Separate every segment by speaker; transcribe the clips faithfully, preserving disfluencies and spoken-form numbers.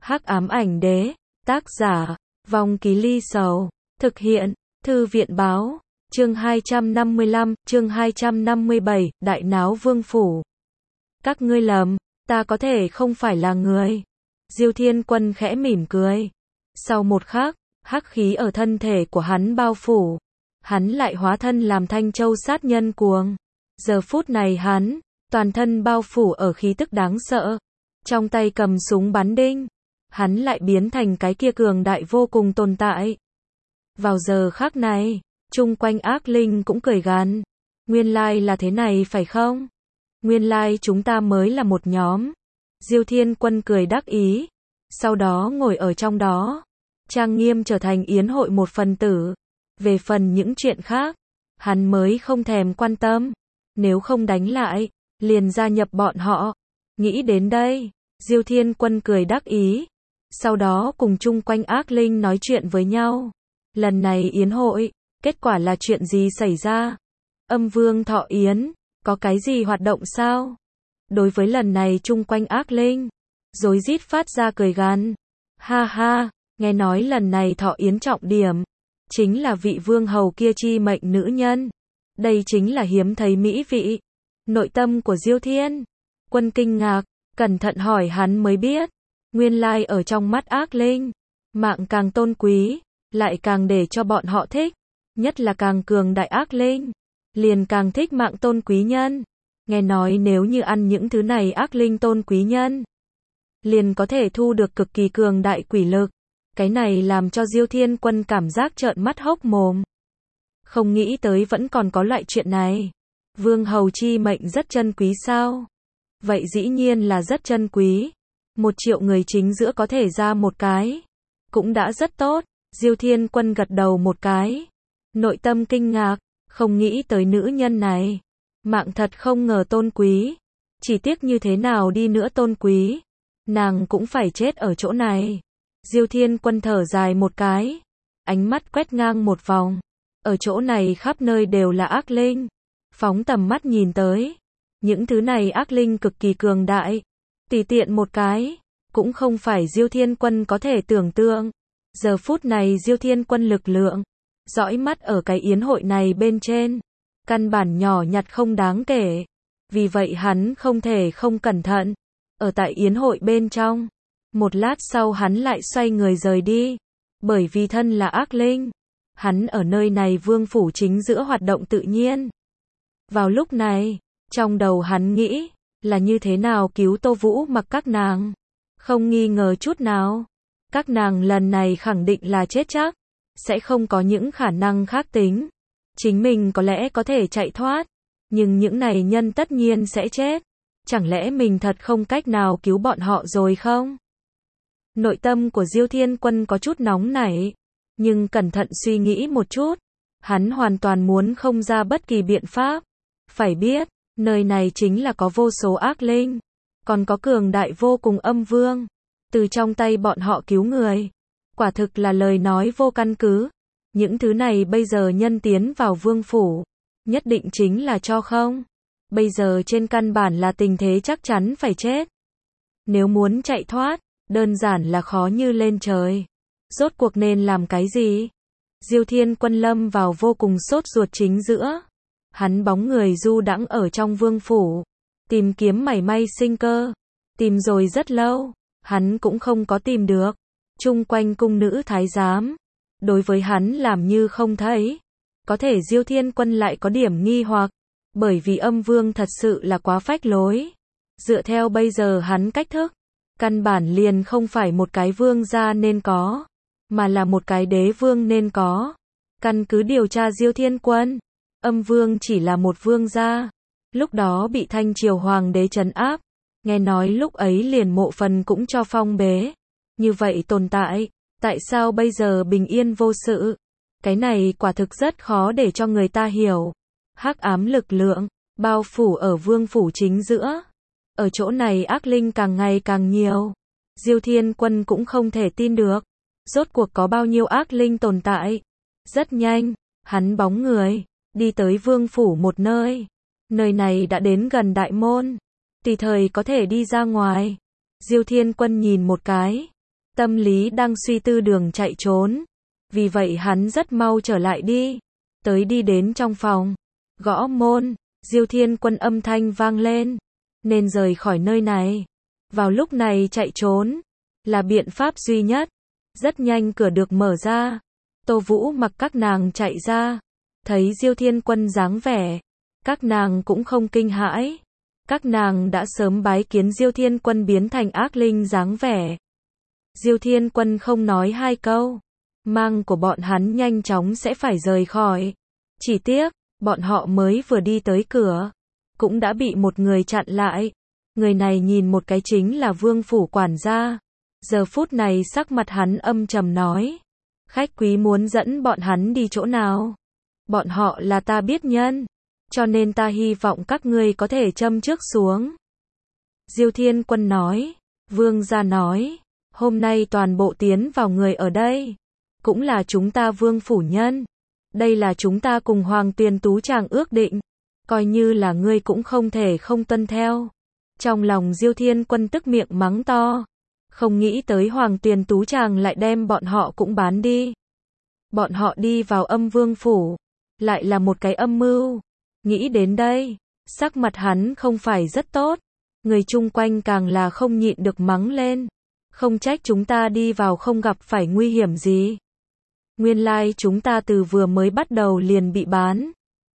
Speaker 1: Hắc ám ảnh đế, tác giả, Vong Ký Ly Sầu, thực hiện, Thư viện báo, chương hai trăm năm mươi lăm, chương hai trăm năm mươi bảy, Đại Náo Vương Phủ. Các ngươi lầm, ta có thể không phải là người. Diêu Thiên Quân khẽ mỉm cười. Sau một khắc, hắc khí ở thân thể của hắn bao phủ. Hắn lại hóa thân làm Thanh Châu sát nhân cuồng. Giờ phút này hắn, toàn thân bao phủ ở khí tức đáng sợ. Trong tay cầm súng bắn đinh. Hắn lại biến thành cái kia cường đại vô cùng tồn tại. Vào giờ khắc này, chung quanh ác linh cũng cười gằn. Nguyên lai là thế này phải không? Nguyên lai chúng ta mới là một nhóm. Diêu Thiên Quân cười đắc ý. Sau đó ngồi ở trong đó. Trang nghiêm trở thành yến hội một phần tử. Về phần những chuyện khác, hắn mới không thèm quan tâm. Nếu không đánh lại, liền gia nhập bọn họ. Nghĩ đến đây, Diêu Thiên Quân cười đắc ý. Sau đó cùng chung quanh ác linh nói chuyện với nhau. Lần này yến hội, kết quả là chuyện gì xảy ra? Âm Vương thọ yến, có cái gì hoạt động sao? Đối với lần này chung quanh ác linh, rối rít phát ra cười gằn. Ha ha, nghe nói lần này thọ yến trọng điểm, chính là vị vương hầu kia chi mệnh nữ nhân. Đây chính là hiếm thấy mỹ vị. Nội tâm của Diêu Thiên Quân kinh ngạc, cẩn thận hỏi hắn mới biết. Nguyên lai ở trong mắt ác linh, mạng càng tôn quý, lại càng để cho bọn họ thích. Nhất là càng cường đại ác linh, liền càng thích mạng tôn quý nhân. Nghe nói nếu như ăn những thứ này ác linh tôn quý nhân, liền có thể thu được cực kỳ cường đại quỷ lực. Cái này làm cho Diêu Thiên Quân cảm giác trợn mắt hốc mồm. Không nghĩ tới vẫn còn có loại chuyện này. Vương hầu chi mệnh rất chân quý sao? Vậy dĩ nhiên là rất chân quý. Một triệu người chính giữa có thể ra một cái, cũng đã rất tốt. Diêu Thiên Quân gật đầu một cái. Nội tâm kinh ngạc, không nghĩ tới nữ nhân này. Mạng thật không ngờ tôn quý. Chỉ tiếc như thế nào đi nữa tôn quý, nàng cũng phải chết ở chỗ này. Diêu Thiên Quân thở dài một cái. Ánh mắt quét ngang một vòng. Ở chỗ này khắp nơi đều là ác linh. Phóng tầm mắt nhìn tới. Những thứ này ác linh cực kỳ cường đại. Tùy tiện một cái, cũng không phải Diêu Thiên Quân có thể tưởng tượng. Giờ phút này Diêu Thiên Quân lực lượng, dõi mắt ở cái yến hội này bên trên. Căn bản nhỏ nhặt không đáng kể. Vì vậy hắn không thể không cẩn thận. Ở tại yến hội bên trong. Một lát sau hắn lại xoay người rời đi. Bởi vì thân là ác linh. Hắn ở nơi này vương phủ chính giữa hoạt động tự nhiên. Vào lúc này, trong đầu hắn nghĩ, là như thế nào cứu Tô Vũ Mặc các nàng. Không nghi ngờ chút nào. Các nàng lần này khẳng định là chết chắc. Sẽ không có những khả năng khác tính. Chính mình có lẽ có thể chạy thoát. Nhưng những này nhân tất nhiên sẽ chết. Chẳng lẽ mình thật không cách nào cứu bọn họ rồi không? Nội tâm của Diêu Thiên Quân có chút nóng nảy. Nhưng cẩn thận suy nghĩ một chút. Hắn hoàn toàn muốn không ra bất kỳ biện pháp. Phải biết, nơi này chính là có vô số ác linh. Còn có cường đại vô cùng âm vương. Từ trong tay bọn họ cứu người. Quả thực là lời nói vô căn cứ. Những thứ này bây giờ nhân tiến vào vương phủ. Nhất định chính là cho không. Bây giờ trên căn bản là tình thế chắc chắn phải chết. Nếu muốn chạy thoát, đơn giản là khó như lên trời. Rốt cuộc nên làm cái gì? Diêu Thiên Quân lâm vào vô cùng sốt ruột chính giữa. Hắn bóng người du đãng ở trong vương phủ. Tìm kiếm mảy may sinh cơ. Tìm rồi rất lâu. Hắn cũng không có tìm được. Chung quanh cung nữ thái giám. Đối với hắn làm như không thấy. Có thể Diêu Thiên Quân lại có điểm nghi hoặc. Bởi vì âm vương thật sự là quá phách lối. Dựa theo bây giờ hắn cách thức. Căn bản liền không phải một cái vương gia nên có. Mà là một cái đế vương nên có. Căn cứ điều tra Diêu Thiên Quân. Âm vương chỉ là một vương gia. Lúc đó bị Thanh Triều Hoàng đế trấn áp. Nghe nói lúc ấy liền mộ phần cũng cho phong bế. Như vậy tồn tại. Tại sao bây giờ bình yên vô sự? Cái này quả thực rất khó để cho người ta hiểu. Hắc ám lực lượng, bao phủ ở vương phủ chính giữa. Ở chỗ này ác linh càng ngày càng nhiều. Diêu Thiên Quân cũng không thể tin được. Rốt cuộc có bao nhiêu ác linh tồn tại. Rất nhanh, hắn bóng người, đi tới vương phủ một nơi. Nơi này đã đến gần đại môn. Tùy thời có thể đi ra ngoài. Diêu Thiên Quân nhìn một cái. tâm lý đang suy tư đường chạy trốn. Vì vậy hắn rất mau trở lại đi. Tới đi đến trong phòng. Gõ môn. Diêu Thiên Quân âm thanh vang lên. Nên rời khỏi nơi này. Vào lúc này chạy trốn là biện pháp duy nhất. Rất nhanh cửa được mở ra. Tô Vũ mặc các nàng chạy ra. Thấy Diêu Thiên Quân dáng vẻ. Các nàng cũng không kinh hãi. Các nàng đã sớm bái kiến Diêu Thiên Quân biến thành ác linh dáng vẻ. Diêu Thiên Quân không nói hai câu. Mang của bọn hắn nhanh chóng sẽ phải rời khỏi. Chỉ tiếc, bọn họ mới vừa đi tới cửa. Cũng đã bị một người chặn lại. Người này nhìn một cái chính là Vương phủ quản gia. Giờ phút này sắc mặt hắn âm trầm nói. Khách quý muốn dẫn bọn hắn đi chỗ nào? Bọn họ là ta biết nhân. Cho nên ta hy vọng các ngươi có thể châm trước xuống. Diêu Thiên Quân nói. Vương gia nói. Hôm nay toàn bộ tiến vào người ở đây. Cũng là chúng ta Vương phủ nhân. Đây là chúng ta cùng Hoàng Tuyền Tú Tràng ước định. Coi như là ngươi cũng không thể không tuân theo. Trong lòng Diêu Thiên Quân tức miệng mắng to. Không nghĩ tới Hoàng Tuyền Tú Tràng lại đem bọn họ cũng bán đi. Bọn họ đi vào âm vương phủ. Lại là một cái âm mưu. Nghĩ đến đây. Sắc mặt hắn không phải rất tốt. Người chung quanh càng là không nhịn được mắng lên. Không trách chúng ta đi vào không gặp phải nguy hiểm gì. Nguyên lai like chúng ta từ vừa mới bắt đầu liền bị bán.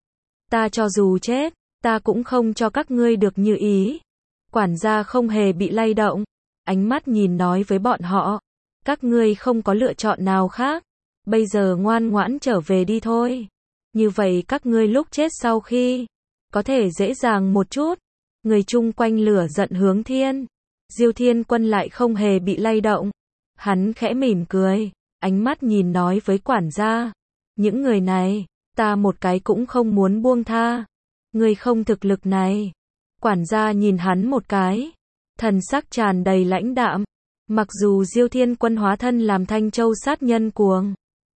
Speaker 1: Ta cho dù chết, ta cũng không cho các ngươi được như ý. Quản gia không hề bị lay động. Ánh mắt nhìn nói với bọn họ. Các ngươi không có lựa chọn nào khác. Bây giờ ngoan ngoãn trở về đi thôi. Như vậy các ngươi lúc chết sau khi có thể dễ dàng một chút. Người chung quanh lửa giận hướng thiên. Diêu Thiên Quân lại không hề bị lay động. Hắn khẽ mỉm cười. Ánh mắt nhìn nói với quản gia. Những người này, ta một cái cũng không muốn buông tha. Người không thực lực này. Quản gia nhìn hắn một cái. Thần sắc tràn đầy lãnh đạm. Mặc dù Diêu Thiên Quân hóa thân làm Thanh Châu sát nhân cuồng.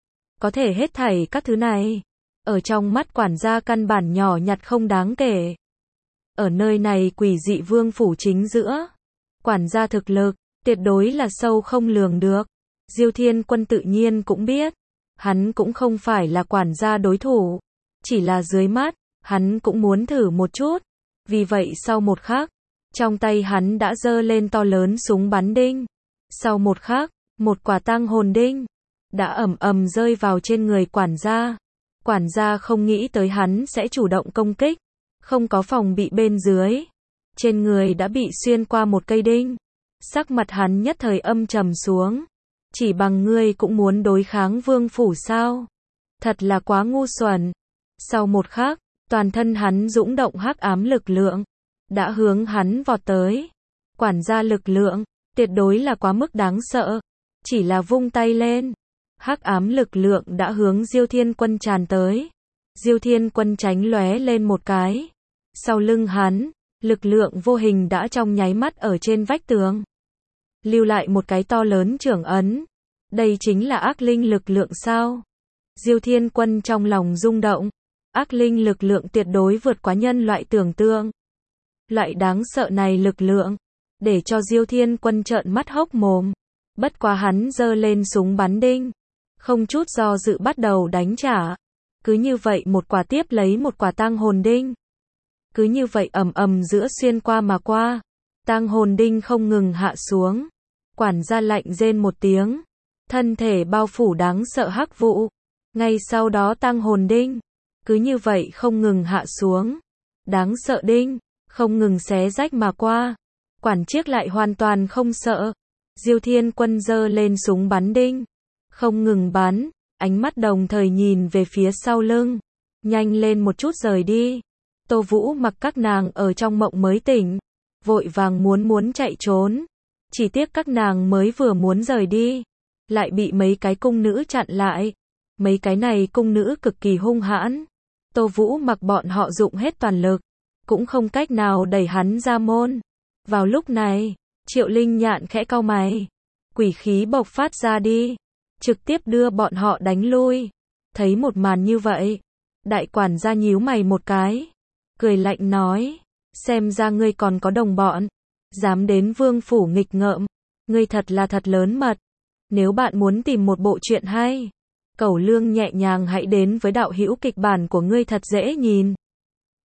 Speaker 1: Có thể hết thảy các thứ này. Ở trong mắt quản gia căn bản nhỏ nhặt không đáng kể. Ở nơi này quỷ dị vương phủ chính giữa. Quản gia thực lực, tuyệt đối là sâu không lường được. Diêu Thiên Quân tự nhiên cũng biết. Hắn cũng không phải là quản gia đối thủ. Chỉ là dưới mắt, hắn cũng muốn thử một chút. Vì vậy sau một khắc, trong tay hắn đã giơ lên to lớn súng bắn đinh. Sau một khắc, một quả tang hồn đinh đã ầm ầm rơi vào trên người quản gia. Quản gia không nghĩ tới hắn sẽ chủ động công kích. Không có phòng bị bên dưới. Trên người đã bị xuyên qua một cây đinh. Sắc mặt hắn nhất thời âm trầm xuống. Chỉ bằng ngươi cũng muốn đối kháng vương phủ sao? Thật là quá ngu xuẩn. Sau một khắc, toàn thân hắn dũng động hắc ám lực lượng. Đã hướng hắn vọt tới. Quản gia lực lượng, tuyệt đối là quá mức đáng sợ. Chỉ là vung tay lên. Hắc ám lực lượng đã hướng Diêu Thiên Quân tràn tới. Diêu Thiên Quân tránh lóe lên một cái. Sau lưng hắn, lực lượng vô hình đã trong nháy mắt ở trên vách tường. Lưu lại một cái to lớn trưởng ấn. Đây chính là ác linh lực lượng sao? Diêu Thiên Quân trong lòng rung động. Ác linh lực lượng tuyệt đối vượt quá nhân loại tưởng tượng. Loại đáng sợ này lực lượng, để cho Diêu Thiên Quân trợn mắt hốc mồm. Bất quá hắn giơ lên súng bắn đinh. Không chút do dự bắt đầu đánh trả. Cứ như vậy một quả tiếp lấy một quả tang hồn đinh. Cứ như vậy ầm ầm giữa xuyên qua mà qua. Tang hồn đinh không ngừng hạ xuống. Quản gia lạnh rên một tiếng. Thân thể bao phủ đáng sợ hắc vụ. Ngay sau đó tang hồn đinh. Cứ như vậy không ngừng hạ xuống. Đáng sợ đinh. Không ngừng xé rách mà qua. Quản chiếc lại hoàn toàn không sợ. Diêu Thiên Quân giơ lên súng bắn đinh. Không ngừng bắn. Ánh mắt đồng thời nhìn về phía sau lưng. Nhanh lên một chút rời đi. Tô Vũ mặc các nàng ở trong mộng mới tỉnh. Vội vàng muốn muốn chạy trốn. Chỉ tiếc các nàng mới vừa muốn rời đi. Lại bị mấy cái cung nữ chặn lại. Mấy cái này cung nữ cực kỳ hung hãn. Tô Vũ mặc bọn họ dụng hết toàn lực. Cũng không cách nào đẩy hắn ra môn. Vào lúc này, Triệu Linh Nhạn khẽ cau mày. Quỷ khí bộc phát ra đi. Trực tiếp đưa bọn họ đánh lui. Thấy một màn như vậy. Đại quản gia nhíu mày một cái. Cười lạnh nói. Xem ra ngươi còn có đồng bọn. Dám đến vương phủ nghịch ngợm. Ngươi thật là thật lớn mật. Nếu bạn muốn tìm một bộ truyện hay, cẩu lương nhẹ nhàng hãy đến với đạo hữu kịch bản của ngươi thật dễ nhìn.